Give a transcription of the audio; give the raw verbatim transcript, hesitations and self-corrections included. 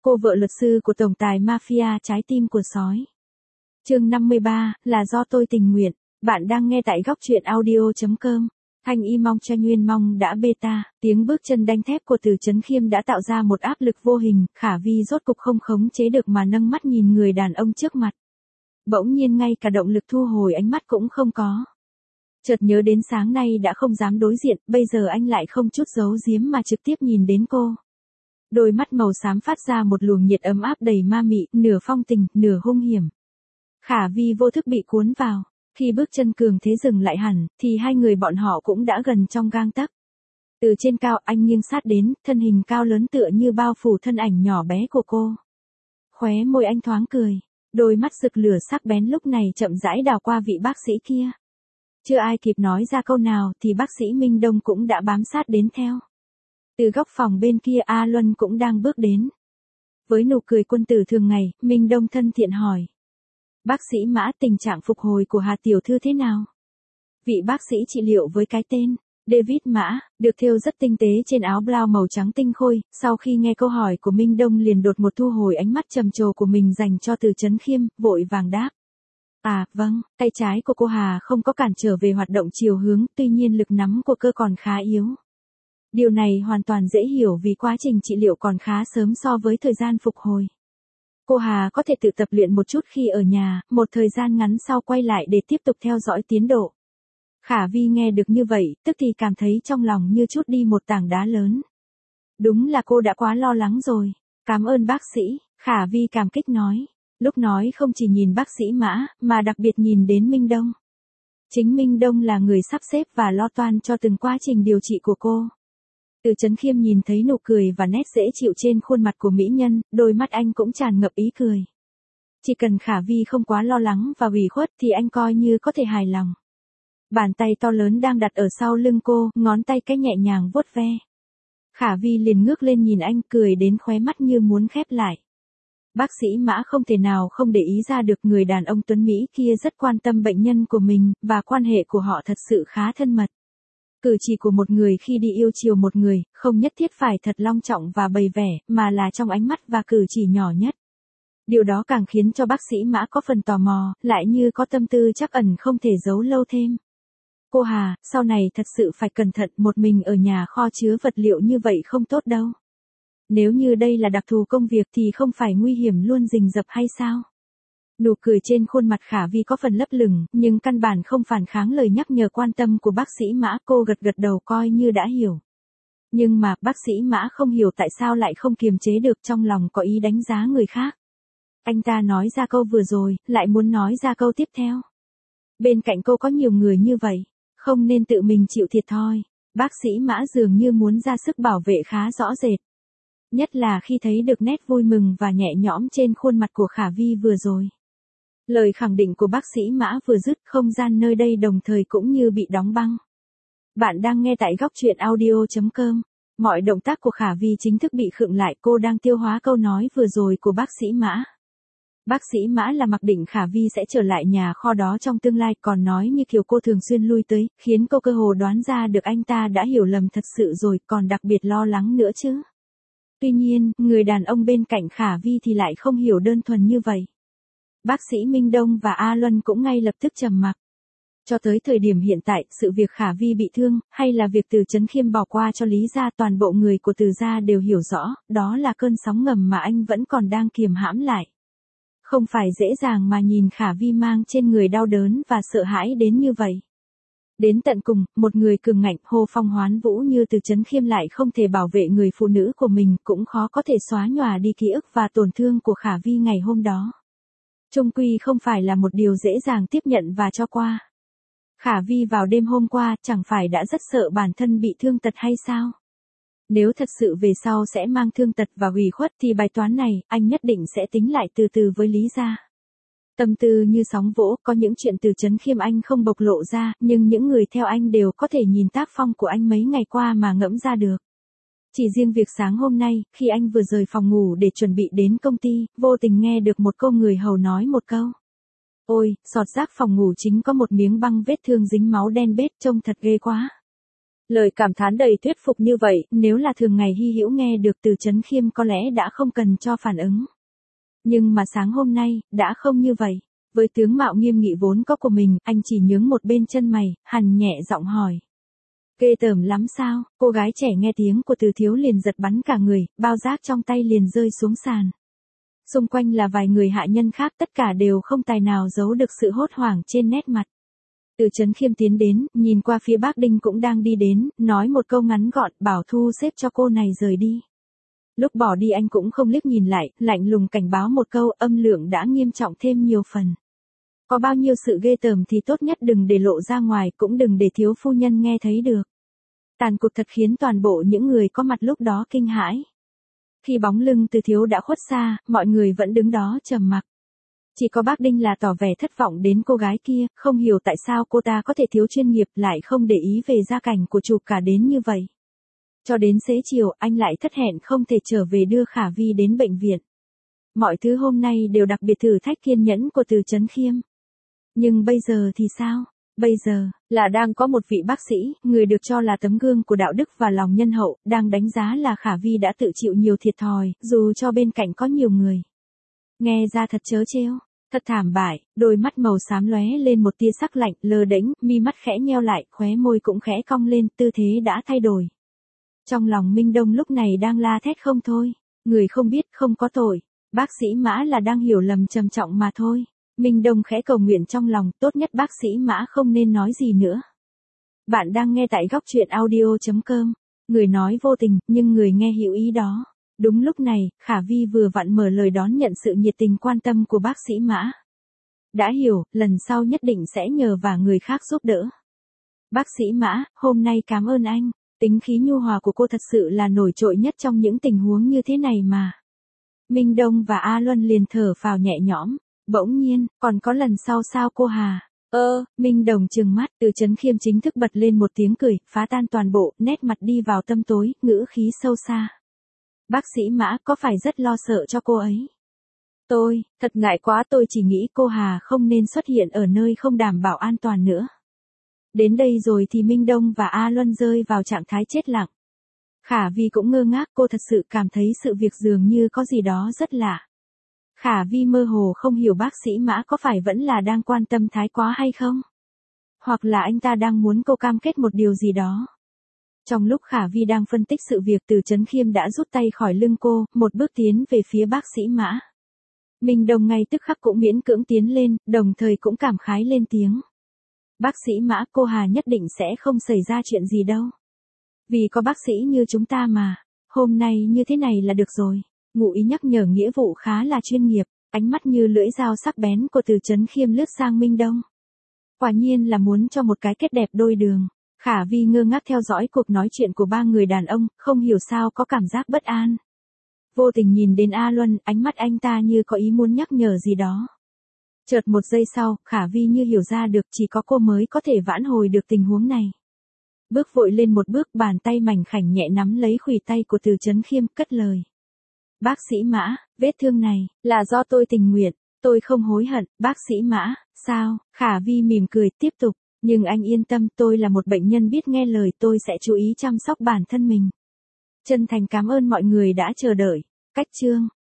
Cô vợ luật sư của tổng tài mafia trái tim của sói. Chương năm mươi ba, là do tôi tình nguyện. Bạn đang nghe tại góc truyện audio chấm com. Thanh y mong cho nguyên mong đã beta, tiếng bước chân đanh thép của Từ Chấn Khiêm đã tạo ra một áp lực vô hình, Khả Vi rốt cục không khống chế được mà nâng mắt nhìn người đàn ông trước mặt. Bỗng nhiên ngay cả động lực thu hồi ánh mắt cũng không có. Chợt nhớ đến sáng nay đã không dám đối diện, bây giờ anh lại không chút giấu giếm mà trực tiếp nhìn đến cô. Đôi mắt màu xám phát ra một luồng nhiệt ấm áp đầy ma mị, nửa phong tình, nửa hung hiểm. Khả Vi vô thức bị cuốn vào. Khi bước chân cường thế dừng lại hẳn, thì hai người bọn họ cũng đã gần trong gang tấc. Từ trên cao anh nghiêng sát đến, thân hình cao lớn tựa như bao phủ thân ảnh nhỏ bé của cô. Khóe môi anh thoáng cười, đôi mắt rực lửa sắc bén lúc này chậm rãi đảo qua vị bác sĩ kia. Chưa ai kịp nói ra câu nào thì bác sĩ Minh Đông cũng đã bám sát đến theo. Từ góc phòng bên kia A Luân cũng đang bước đến. Với nụ cười quân tử thường ngày, Minh Đông thân thiện hỏi. Bác sĩ Mã, tình trạng phục hồi của Hà tiểu thư thế nào? Vị bác sĩ trị liệu với cái tên David Mã, được thêu rất tinh tế trên áo blau màu trắng tinh khôi, sau khi nghe câu hỏi của Minh Đông liền đột một thu hồi ánh mắt trầm trồ của mình dành cho Từ Chấn Khiêm, vội vàng đáp. À, vâng, tay trái của cô Hà không có cản trở về hoạt động chiều hướng, tuy nhiên lực nắm của cơ còn khá yếu. Điều này hoàn toàn dễ hiểu vì quá trình trị liệu còn khá sớm so với thời gian phục hồi. Cô Hà có thể tự tập luyện một chút khi ở nhà, một thời gian ngắn sau quay lại để tiếp tục theo dõi tiến độ. Khả Vi nghe được như vậy, tức thì cảm thấy trong lòng như trút đi một tảng đá lớn. Đúng là cô đã quá lo lắng rồi. Cảm ơn bác sĩ, Khả Vi cảm kích nói. Lúc nói không chỉ nhìn bác sĩ Mã, mà đặc biệt nhìn đến Minh Đông. Chính Minh Đông là người sắp xếp và lo toan cho từng quá trình điều trị của cô. Từ Chấn Khiêm nhìn thấy nụ cười và nét dễ chịu trên khuôn mặt của mỹ nhân, đôi mắt anh cũng tràn ngập ý cười. Chỉ cần Khả Vi không quá lo lắng và ủy khuất thì anh coi như có thể hài lòng. Bàn tay to lớn đang đặt ở sau lưng cô, ngón tay cái nhẹ nhàng vuốt ve. Khả Vi liền ngước lên nhìn anh, cười đến khóe mắt như muốn khép lại. Bác sĩ Mã không thể nào không để ý ra được người đàn ông tuấn Mỹ kia rất quan tâm bệnh nhân của mình, và quan hệ của họ thật sự khá thân mật. Cử chỉ của một người khi đi yêu chiều một người, không nhất thiết phải thật long trọng và bày vẻ, mà là trong ánh mắt và cử chỉ nhỏ nhất. Điều đó càng khiến cho bác sĩ Mã có phần tò mò, lại như có tâm tư trắc ẩn không thể giấu lâu thêm. Cô Hà, sau này thật sự phải cẩn thận, một mình ở nhà kho chứa vật liệu như vậy không tốt đâu. Nếu như đây là đặc thù công việc thì không phải nguy hiểm luôn rình rập hay sao? Nụ cười trên khuôn mặt Khả Vi có phần lấp lửng, nhưng căn bản không phản kháng lời nhắc nhở quan tâm của bác sĩ Mã, cô gật gật đầu coi như đã hiểu. Nhưng mà, bác sĩ Mã không hiểu tại sao lại không kiềm chế được, trong lòng có ý đánh giá người khác. Anh ta nói ra câu vừa rồi, lại muốn nói ra câu tiếp theo. Bên cạnh cô có nhiều người như vậy, không nên tự mình chịu thiệt thòi. Bác sĩ Mã dường như muốn ra sức bảo vệ khá rõ rệt. Nhất là khi thấy được nét vui mừng và nhẹ nhõm trên khuôn mặt của Khả Vi vừa rồi. Lời khẳng định của bác sĩ Mã vừa dứt, không gian nơi đây đồng thời cũng như bị đóng băng. Bạn đang nghe tại góc truyện audio chấm com. Mọi động tác của Khả Vi chính thức bị khựng lại, cô đang tiêu hóa câu nói vừa rồi của bác sĩ Mã. Bác sĩ Mã là mặc định Khả Vi sẽ trở lại nhà kho đó trong tương lai, còn nói như kiểu cô thường xuyên lui tới, khiến cô cơ hồ đoán ra được anh ta đã hiểu lầm thật sự rồi, còn đặc biệt lo lắng nữa chứ. Tuy nhiên, người đàn ông bên cạnh Khả Vi thì lại không hiểu đơn thuần như vậy. Bác sĩ Minh Đông và A Luân cũng ngay lập tức trầm mặc. Cho tới thời điểm hiện tại, sự việc Khả Vi bị thương, hay là việc Từ Chấn Khiêm bỏ qua cho Lý gia, toàn bộ người của Từ gia đều hiểu rõ, đó là cơn sóng ngầm mà anh vẫn còn đang kiềm hãm lại. Không phải dễ dàng mà nhìn Khả Vi mang trên người đau đớn và sợ hãi đến như vậy. Đến tận cùng, một người cường ngạnh, hô phong hoán vũ như Từ Chấn Khiêm lại không thể bảo vệ người phụ nữ của mình, cũng khó có thể xóa nhòa đi ký ức và tổn thương của Khả Vi ngày hôm đó. Chung quy không phải là một điều dễ dàng tiếp nhận và cho qua. Khả Vi vào đêm hôm qua chẳng phải đã rất sợ bản thân bị thương tật hay sao? Nếu thật sự về sau sẽ mang thương tật và ủy khuất thì bài toán này, anh nhất định sẽ tính lại từ từ với Lý gia. Tâm tư như sóng vỗ, có những chuyện Từ Chấn Khiêm anh không bộc lộ ra, nhưng những người theo anh đều có thể nhìn tác phong của anh mấy ngày qua mà ngẫm ra được. Chỉ riêng việc sáng hôm nay, khi anh vừa rời phòng ngủ để chuẩn bị đến công ty, vô tình nghe được một câu người hầu nói một câu. Ôi, sọt rác phòng ngủ chính có một miếng băng vết thương dính máu đen bết, trông thật ghê quá. Lời cảm thán đầy thuyết phục như vậy, nếu là thường ngày Hy Hữu nghe được từ Trấn Khiêm có lẽ đã không cần cho phản ứng. Nhưng mà sáng hôm nay, đã không như vậy. Với tướng mạo nghiêm nghị vốn có của mình, anh chỉ nhướng một bên chân mày, hằn nhẹ giọng hỏi. Ghê tởm lắm sao? Cô gái trẻ nghe tiếng của Từ Thiếu liền giật bắn cả người, bao giác trong tay liền rơi xuống sàn. Xung quanh là vài người hạ nhân khác, tất cả đều không tài nào giấu được sự hốt hoảng trên nét mặt. Từ Trấn Khiêm tiến đến, nhìn qua phía bác Đinh cũng đang đi đến, nói một câu ngắn gọn, bảo thu xếp cho cô này rời đi. Lúc bỏ đi anh cũng không liếc nhìn lại, lạnh lùng cảnh báo một câu, âm lượng đã nghiêm trọng thêm nhiều phần. Có bao nhiêu sự ghê tởm thì tốt nhất đừng để lộ ra ngoài, cũng đừng để thiếu phu nhân nghe thấy được. Tàn cuộc thật khiến toàn bộ những người có mặt lúc đó kinh hãi. Khi bóng lưng Từ Thiếu đã khuất xa, mọi người vẫn đứng đó trầm mặc. Chỉ có bác Đinh là tỏ vẻ thất vọng đến cô gái kia, không hiểu tại sao cô ta có thể thiếu chuyên nghiệp lại không để ý về gia cảnh của chủ cả đến như vậy. Cho đến xế chiều, anh lại thất hẹn không thể trở về đưa Khả Vi đến bệnh viện. Mọi thứ hôm nay đều đặc biệt thử thách kiên nhẫn của Từ Trấn Khiêm. Nhưng bây giờ thì sao? Bây giờ, là đang có một vị bác sĩ, người được cho là tấm gương của đạo đức và lòng nhân hậu, đang đánh giá là Khả Vi đã tự chịu nhiều thiệt thòi, dù cho bên cạnh có nhiều người. Nghe ra thật trớ trêu, thật thảm bại, đôi mắt màu xám lóe lên một tia sắc lạnh, lơ đễnh, mi mắt khẽ nheo lại, khóe môi cũng khẽ cong lên, tư thế đã thay đổi. Trong lòng Minh Đông lúc này đang la thét không thôi, người không biết không có tội, bác sĩ Mã là đang hiểu lầm trầm trọng mà thôi. Minh Đông khẽ cầu nguyện trong lòng, tốt nhất bác sĩ Mã không nên nói gì nữa. Bạn đang nghe tại góc truyện audio chấm com, người nói vô tình, nhưng người nghe hiểu ý đó. Đúng lúc này, Khả Vi vừa vặn mở lời đón nhận sự nhiệt tình quan tâm của bác sĩ Mã. Đã hiểu, lần sau nhất định sẽ nhờ và người khác giúp đỡ. Bác sĩ Mã, hôm nay cảm ơn anh, tính khí nhu hòa của cô thật sự là nổi trội nhất trong những tình huống như thế này mà. Minh Đông và A Luân liền thở phào nhẹ nhõm. Bỗng nhiên, còn có lần sau sao cô Hà? Ơ, Minh Đồng trừng mắt, Từ Trấn Khiêm chính thức bật lên một tiếng cười, phá tan toàn bộ, nét mặt đi vào tâm tối, ngữ khí sâu xa. Bác sĩ Mã có phải rất lo sợ cho cô ấy? Tôi, thật ngại quá, tôi chỉ nghĩ cô Hà không nên xuất hiện ở nơi không đảm bảo an toàn nữa. Đến đây rồi thì Minh Đông và A Luân rơi vào trạng thái chết lặng. Khả Vi cũng ngơ ngác, cô thật sự cảm thấy sự việc dường như có gì đó rất lạ. Khả Vi mơ hồ không hiểu bác sĩ Mã có phải vẫn là đang quan tâm thái quá hay không? Hoặc là anh ta đang muốn cô cam kết một điều gì đó. Trong lúc Khả Vi đang phân tích sự việc, Từ Trấn Khiêm đã rút tay khỏi lưng cô, một bước tiến về phía bác sĩ Mã. Minh Đông ngay tức khắc cũng miễn cưỡng tiến lên, đồng thời cũng cảm khái lên tiếng. Bác sĩ Mã, cô Hà nhất định sẽ không xảy ra chuyện gì đâu. Vì có bác sĩ như chúng ta mà, hôm nay như thế này là được rồi. Ngụ ý nhắc nhở nghĩa vụ khá là chuyên nghiệp, ánh mắt như lưỡi dao sắc bén của Từ Trấn Khiêm lướt sang Minh Đông. Quả nhiên là muốn cho một cái kết đẹp đôi đường. Khả Vi ngơ ngác theo dõi cuộc nói chuyện của ba người đàn ông, không hiểu sao có cảm giác bất an. Vô tình nhìn đến A Luân, ánh mắt anh ta như có ý muốn nhắc nhở gì đó. Chợt một giây sau, Khả Vi như hiểu ra được chỉ có cô mới có thể vãn hồi được tình huống này. Bước vội lên một bước, bàn tay mảnh khảnh nhẹ nắm lấy khuỷu tay của Từ Trấn Khiêm, cất lời. Bác sĩ Mã, vết thương này, là do tôi tình nguyện, tôi không hối hận. Bác sĩ Mã, sao? Khả Vi mỉm cười, tiếp tục, nhưng anh yên tâm, tôi là một bệnh nhân biết nghe lời, tôi sẽ chú ý chăm sóc bản thân mình. Chân thành cảm ơn mọi người đã chờ đợi. Cách chương